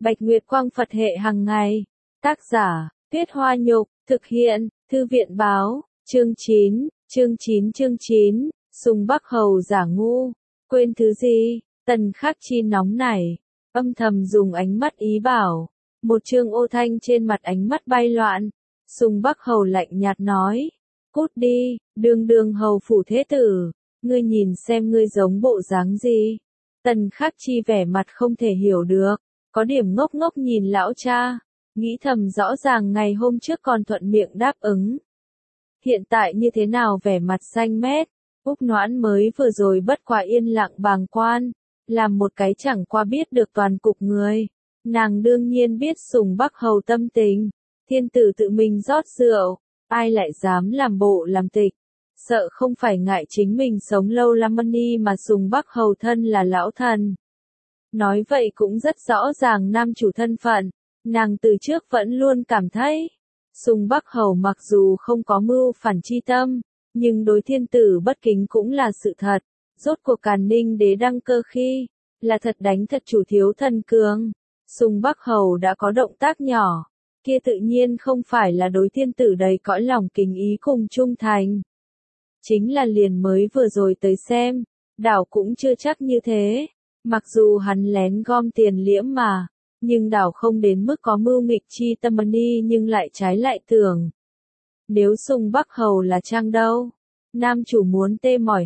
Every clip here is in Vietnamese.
Bạch Nguyệt Quang Phật hệ hàng ngày. Tác giả, Tuyết Hoa Nhục, thực hiện, Thư viện báo, chương 9, Sùng Bắc Hầu giả ngu, quên thứ gì, Tần Khắc Chi nóng nảy, âm thầm dùng ánh mắt ý bảo, một Trương Ô Thanh trên mặt ánh mắt bay loạn, Sùng Bắc Hầu lạnh nhạt nói, cút đi, đường hầu phủ thế tử, ngươi nhìn xem ngươi giống bộ dáng gì. Tần Khắc Chi vẻ mặt không thể hiểu được, có điểm ngốc ngốc nhìn lão cha, nghĩ thầm rõ ràng ngày hôm trước còn thuận miệng đáp ứng. Hiện tại như thế nào vẻ mặt xanh mét, Úc Noãn mới vừa rồi bất quá yên lặng bàng quan, làm một cái chẳng qua biết được toàn cục người. Nàng đương nhiên biết Sùng Bắc Hầu tâm tình, thiên tử tự mình rót rượu, ai lại dám làm bộ làm tịch, sợ không phải ngại chính mình sống lâu lắm đi mà Sùng Bắc Hầu thân là lão thần. Nói vậy cũng rất rõ ràng nam chủ thân phận, nàng từ trước vẫn luôn cảm thấy, Sùng Bắc Hầu mặc dù không có mưu phản chi tâm, nhưng đối thiên tử bất kính cũng là sự thật, rốt cuộc Càn Ninh đế đăng cơ khi, là thật đánh thật chủ thiếu thần cường. Sùng Bắc Hầu đã có động tác nhỏ, kia tự nhiên không phải là đối thiên tử đầy cõi lòng kính ý cùng trung thành. Chính là liền mới vừa rồi tới xem, đảo cũng chưa chắc như thế, mặc dù hắn lén gom tiền liễm mà, nhưng đảo không đến mức có mưu nghịch chi tâm đi nhưng lại trái lại tưởng. Nếu Sùng Bắc Hầu là trang đâu, nam chủ muốn tê mỏi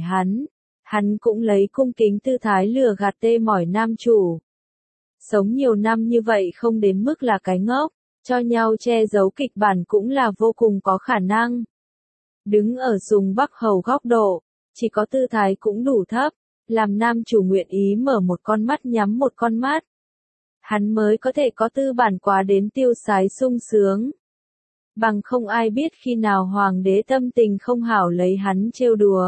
hắn cũng lấy cung kính tư thái lừa gạt tê mỏi nam chủ. Sống nhiều năm như vậy không đến mức là cái ngốc, cho nhau che giấu kịch bản cũng là vô cùng có khả năng. Đứng ở Sùng Bắc Hầu góc độ, chỉ có tư thái cũng đủ thấp, làm nam chủ nguyện ý mở một con mắt nhắm một con mắt. Hắn mới có thể có tư bản quá đến tiêu sái sung sướng. Bằng không ai biết khi nào hoàng đế tâm tình không hảo lấy hắn trêu đùa.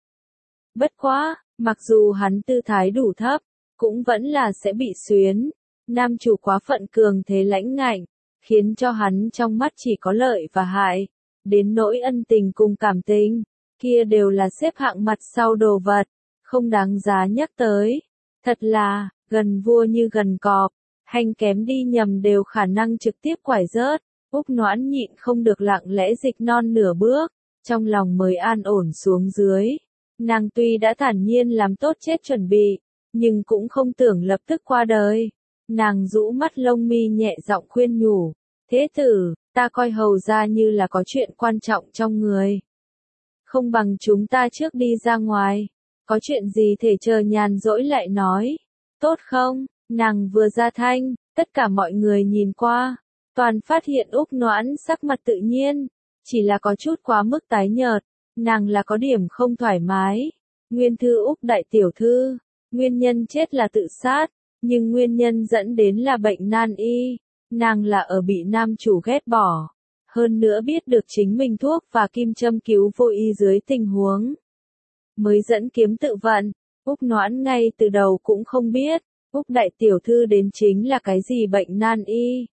Bất quá, mặc dù hắn tư thái đủ thấp, cũng vẫn là sẽ bị xuyến. Nam chủ quá phận cường thế lãnh ngạnh, khiến cho hắn trong mắt chỉ có lợi và hại. Đến nỗi ân tình cùng cảm tình, kia đều là xếp hạng mặt sau đồ vật, không đáng giá nhắc tới. Thật là, gần vua như gần cọp, hành kém đi nhầm đều khả năng trực tiếp quải rớt. Úc Noãn nhịn không được lặng lẽ dịch non nửa bước, trong lòng mới an ổn xuống dưới. Nàng tuy đã thản nhiên làm tốt chết chuẩn bị, nhưng cũng không tưởng lập tức qua đời. Nàng rũ mắt lông mi nhẹ giọng khuyên nhủ, thế tử, ta coi hầu ra như là có chuyện quan trọng trong người. Không bằng chúng ta trước đi ra ngoài, có chuyện gì thể chờ nhàn rỗi lại nói, tốt không? Nàng vừa ra thanh, tất cả mọi người nhìn qua, toàn phát hiện Úc Noãn sắc mặt tự nhiên, chỉ là có chút quá mức tái nhợt, nàng là có điểm không thoải mái. Nguyên thư Úc đại tiểu thư, nguyên nhân chết là tự sát, nhưng nguyên nhân dẫn đến là bệnh nan y, nàng là ở bị nam chủ ghét bỏ, hơn nữa biết được chính mình thuốc và kim châm cứu vô y dưới tình huống, mới dẫn kiếm tự vận. Úc Noãn ngay từ đầu cũng không biết, Úc đại tiểu thư đến chính là cái gì bệnh nan y.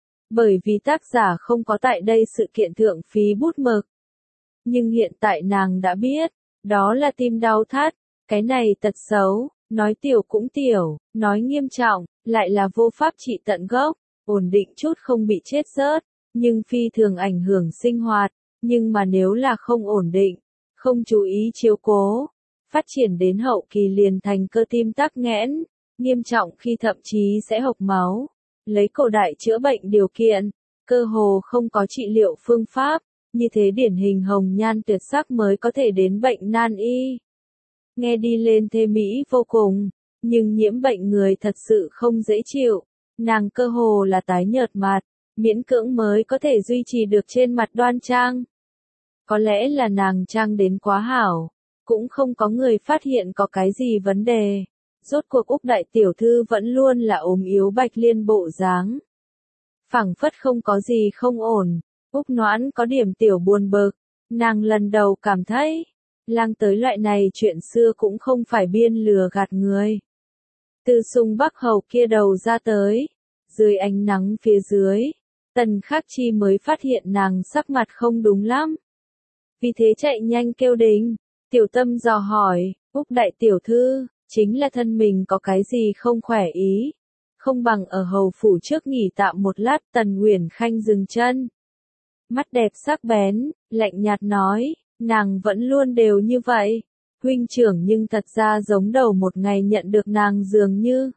Bởi vì tác giả không có tại đây sự kiện thượng phí bút mực. Nhưng hiện tại nàng đã biết, đó là tim đau thắt, cái này tật xấu, nói tiểu cũng tiểu, nói nghiêm trọng, lại là vô pháp trị tận gốc, ổn định chút không bị chết rớt, nhưng phi thường ảnh hưởng sinh hoạt, nhưng mà nếu là không ổn định, không chú ý chiếu cố, phát triển đến hậu kỳ liền thành cơ tim tắc nghẽn, nghiêm trọng khi thậm chí sẽ hộc máu. Lấy cổ đại chữa bệnh điều kiện, cơ hồ không có trị liệu phương pháp, như thế điển hình hồng nhan tuyệt sắc mới có thể đến bệnh nan y. Nghe đi lên thê mỹ vô cùng, nhưng nhiễm bệnh người thật sự không dễ chịu, nàng cơ hồ là tái nhợt mặt, miễn cưỡng mới có thể duy trì được trên mặt đoan trang. Có lẽ là nàng trang đến quá hảo, cũng không có người phát hiện có cái gì vấn đề. Rốt cuộc Úc đại tiểu thư vẫn luôn là ốm yếu bạch liên bộ dáng. Phảng phất không có gì không ổn, Úc Noãn có điểm tiểu buồn bực, nàng lần đầu cảm thấy, lang tới loại này chuyện xưa cũng không phải biên lừa gạt người. Từ Sùng Bắc Hầu kia đầu ra tới, dưới ánh nắng phía dưới, Tần Khắc Chi mới phát hiện nàng sắc mặt không đúng lắm. Vì thế chạy nhanh kêu đình, tiểu tâm dò hỏi, Úc đại tiểu thư, chính là thân mình có cái gì không khỏe ý, không bằng ở hầu phủ trước nghỉ tạm một lát. Tần Uyển Khanh dừng chân. Mắt đẹp sắc bén, lạnh nhạt nói, nàng vẫn luôn đều như vậy. Huynh trưởng nhưng thật ra giống đầu một ngày nhận được nàng dường như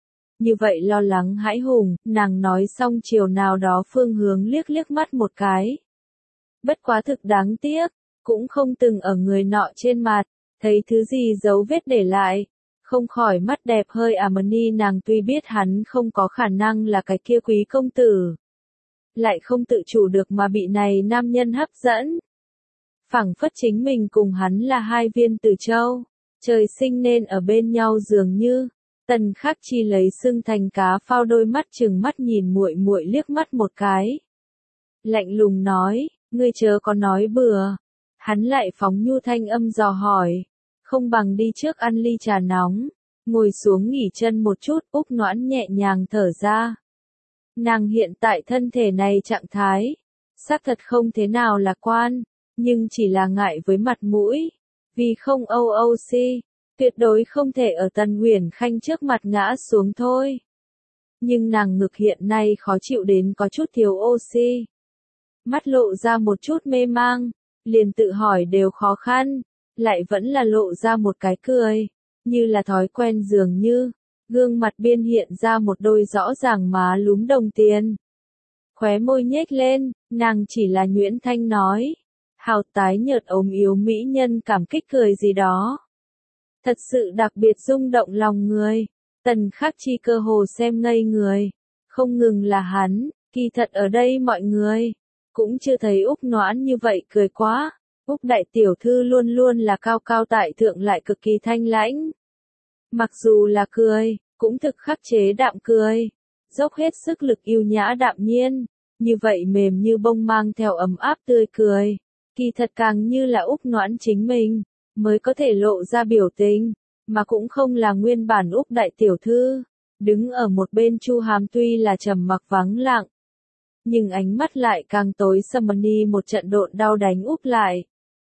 vậy lo lắng hãi hùng. Nàng nói xong chiều nào đó phương hướng liếc liếc mắt một cái. Bất quá thực đáng tiếc, cũng không từng ở người nọ trên mặt thấy thứ gì dấu vết để lại. Không khỏi mắt đẹp hơi Amani. Nàng tuy biết hắn không có khả năng là cái kia quý công tử, lại không tự chủ được mà bị này nam nhân hấp dẫn. Phảng phất chính mình cùng hắn là hai viên tử châu, trời sinh nên ở bên nhau dường như. Tần Khắc Chi lấy sưng thành cá phao đôi mắt trừng mắt nhìn muội muội liếc mắt một cái. Lạnh lùng nói, ngươi chớ có nói bừa. Hắn lại phóng nhu thanh âm dò hỏi, không bằng đi trước ăn ly trà nóng, ngồi xuống nghỉ chân một chút. Úc Noãn nhẹ nhàng thở ra. Nàng hiện tại thân thể này trạng thái, xác thật không thế nào lạc quan, nhưng chỉ là ngại với mặt mũi, vì không OOC, tuyệt đối không thể ở Tần Uyển Khanh trước mặt ngã xuống thôi. Nhưng nàng ngực hiện nay khó chịu đến có chút thiếu oxy. Mắt lộ ra một chút mê mang, liền tự hỏi đều khó khăn, lại vẫn là lộ ra một cái cười, như là thói quen dường như. Gương mặt biên hiện ra một đôi rõ ràng má lúm đồng tiền. Khóe môi nhếch lên, nàng chỉ là nhuyễn thanh nói. Hào tái nhợt ốm yếu mỹ nhân cảm kích cười gì đó. Thật sự đặc biệt rung động lòng người. Tần Khắc Chi cơ hồ xem ngây người. Không ngừng là hắn, kỳ thật ở đây mọi người cũng chưa thấy Úc Noãn như vậy cười quá. Úc đại tiểu thư luôn luôn là cao cao tại thượng lại cực kỳ thanh lãnh. Mặc dù là cười, cũng thực khắc chế đạm cười, dốc hết sức lực yêu nhã đạm nhiên, như vậy mềm như bông mang theo ấm áp tươi cười, kỳ thật càng như là Úc Noãn chính mình, mới có thể lộ ra biểu tình, mà cũng không là nguyên bản Úc đại tiểu thư. Đứng ở một bên Chu Hàm tuy là trầm mặc vắng lặng, nhưng ánh mắt lại càng tối sầm. Một trận độn đau đánh Úc lại.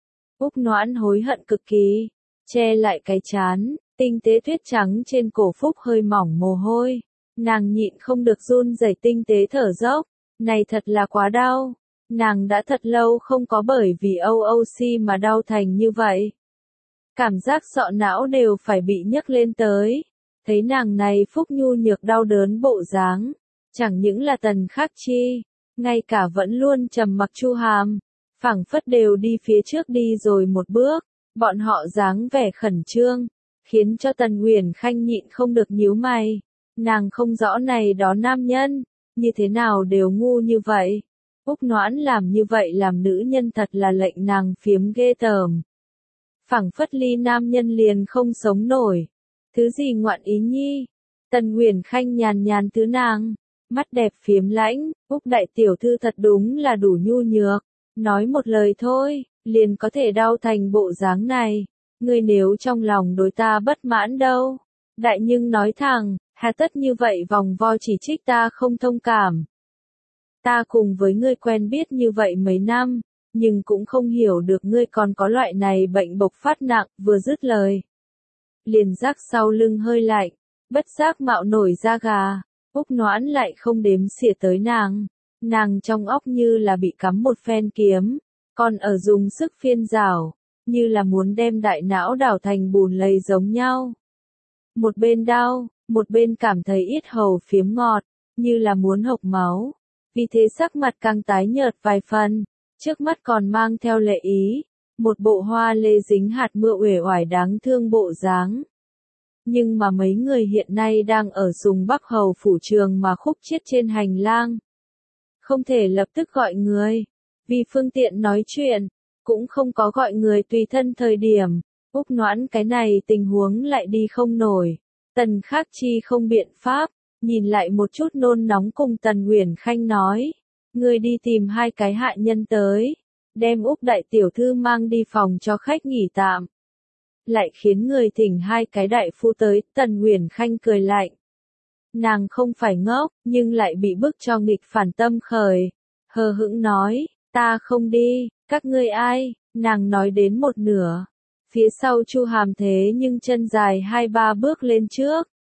Úc Noãn hối hận cực kỳ, che lại cái trán. Tinh tế tuyết trắng trên cổ phúc hơi mỏng mồ hôi, nàng nhịn không được run rẩy tinh tế thở dốc, này thật là quá đau, nàng đã thật lâu không có bởi vì OOC mà đau thành như vậy. Cảm giác sọ não đều phải bị nhấc lên tới, thấy nàng này phúc nhu nhược đau đớn bộ dáng, chẳng những là Tần Khắc Chi, ngay cả vẫn luôn trầm mặc Chu Hàm, phảng phất đều đi phía trước đi rồi một bước, bọn họ dáng vẻ khẩn trương, khiến cho Tần Uyển Khanh nhịn không được nhíu mày. Nàng không rõ này đó nam nhân, như thế nào đều ngu như vậy. Úc Noãn làm như vậy làm nữ nhân thật là lệnh nàng phiếm ghê tởm. Phảng phất ly nam nhân liền không sống nổi. Thứ gì ngoạn ý nhi? Tần Uyển Khanh nhàn nhàn thứ nàng, mắt đẹp phiếm lãnh. Úc đại tiểu thư thật đúng là đủ nhu nhược, nói một lời thôi, liền có thể đau thành bộ dáng này. Ngươi nếu trong lòng đối ta bất mãn đâu, đại nhưng nói thẳng, hà tất như vậy vòng vo chỉ trích ta không thông cảm. Ta cùng với ngươi quen biết như vậy mấy năm, nhưng cũng không hiểu được ngươi còn có loại này bệnh bộc phát nặng. Vừa dứt lời, liền giác sau lưng hơi lạnh, bất giác mạo nổi da gà. Úc Noãn lại không đếm xỉa tới nàng trong óc như là bị cắm một phen kiếm, còn ở dùng sức phiên rảo, như là muốn đem đại não đảo thành bùn lầy giống nhau. Một bên đau, một bên cảm thấy yết hầu phiếm ngọt, như là muốn hộc máu. Vì thế sắc mặt càng tái nhợt vài phần, trước mắt còn mang theo lệ ý, một bộ hoa lê dính hạt mưa uể oải đáng thương bộ dáng. Nhưng mà mấy người hiện nay đang ở Sùng Bắc Hầu phủ trường mà khúc chiết trên hành lang. Không thể lập tức gọi người, vì phương tiện nói chuyện, cũng không có gọi người tùy thân thời điểm. Úc Noãn cái này tình huống lại đi không nổi. Tần Khắc Chi không biện pháp, nhìn lại một chút nôn nóng cùng Tần Uyển Khanh nói. Người đi tìm hai cái hạ nhân tới, đem Úc đại tiểu thư mang đi phòng cho khách nghỉ tạm. Lại khiến người thỉnh hai cái đại phu tới. Tần Uyển Khanh cười lạnh. Nàng không phải ngốc, nhưng lại bị bức cho nghịch phản tâm khởi. Hờ hững nói, ta không đi, các ngươi ai? Nàng nói đến một nửa. Phía sau Chu Hàm thế nhưng chân dài 2-3 bước lên trước.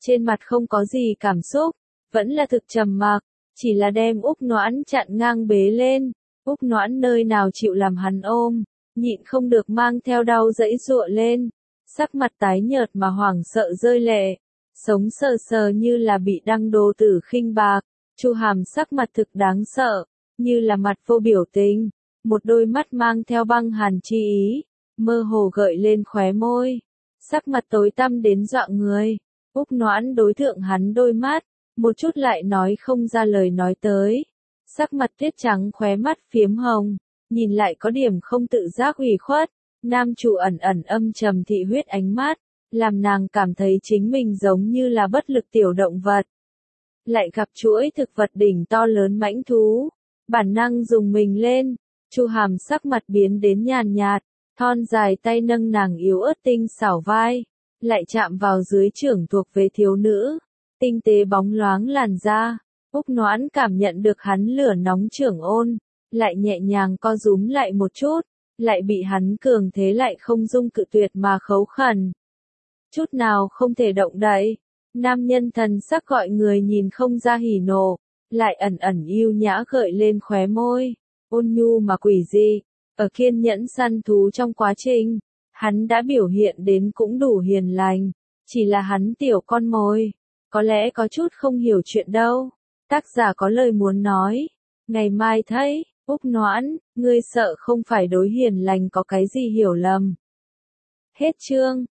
trên mặt không có gì cảm xúc, vẫn là thực trầm mặc, chỉ là đem Úc Noãn chặn ngang bế lên. Úc Noãn nơi nào chịu làm hắn ôm, nhịn không được mang theo đau dẫy giụa lên, sắc mặt tái nhợt mà hoảng sợ rơi lệ, sống sờ sờ như là bị đăng đồ tử khinh bạc. Chu Hàm sắc mặt thực đáng sợ, như là mặt vô biểu tình, một đôi mắt mang theo băng hàn chi ý, mơ hồ gợi lên khóe môi, sắc mặt tối tăm đến dọa người. Úc Noãn đối thượng hắn đôi mắt, một chút lại nói không ra lời nói tới, sắc mặt tuyết trắng khóe mắt phiếm hồng, nhìn lại có điểm không tự giác ủy khuất, nam chủ ẩn ẩn âm trầm thị huyết ánh mắt, làm nàng cảm thấy chính mình giống như là bất lực tiểu động vật. Lại gặp chuỗi thực vật đỉnh to lớn mãnh thú, bản năng dùng mình lên, Chu Hàm sắc mặt biến đến nhàn nhạt, thon dài tay nâng nàng yếu ớt tinh xảo vai, lại chạm vào dưới trưởng thuộc về thiếu nữ, tinh tế bóng loáng làn da. Úc Noãn cảm nhận được hắn lửa nóng trưởng ôn, lại nhẹ nhàng co rúm lại một chút, lại bị hắn cường thế lại không dung cự tuyệt mà khấu khẩn. Chút nào không thể động đậy, nam nhân thần sắc gọi người nhìn không ra hỉ nộ, lại ẩn ẩn yêu nhã gợi lên khóe môi, ôn nhu mà quỷ dị, ở kiên nhẫn săn thú trong quá trình, hắn đã biểu hiện đến cũng đủ hiền lành, chỉ là hắn tiểu con mồi, có lẽ có chút không hiểu chuyện đâu. Tác giả có lời muốn nói, ngày mai thấy, Úc Noãn, ngươi sợ không phải đối hiền lành có cái gì hiểu lầm. Hết chương.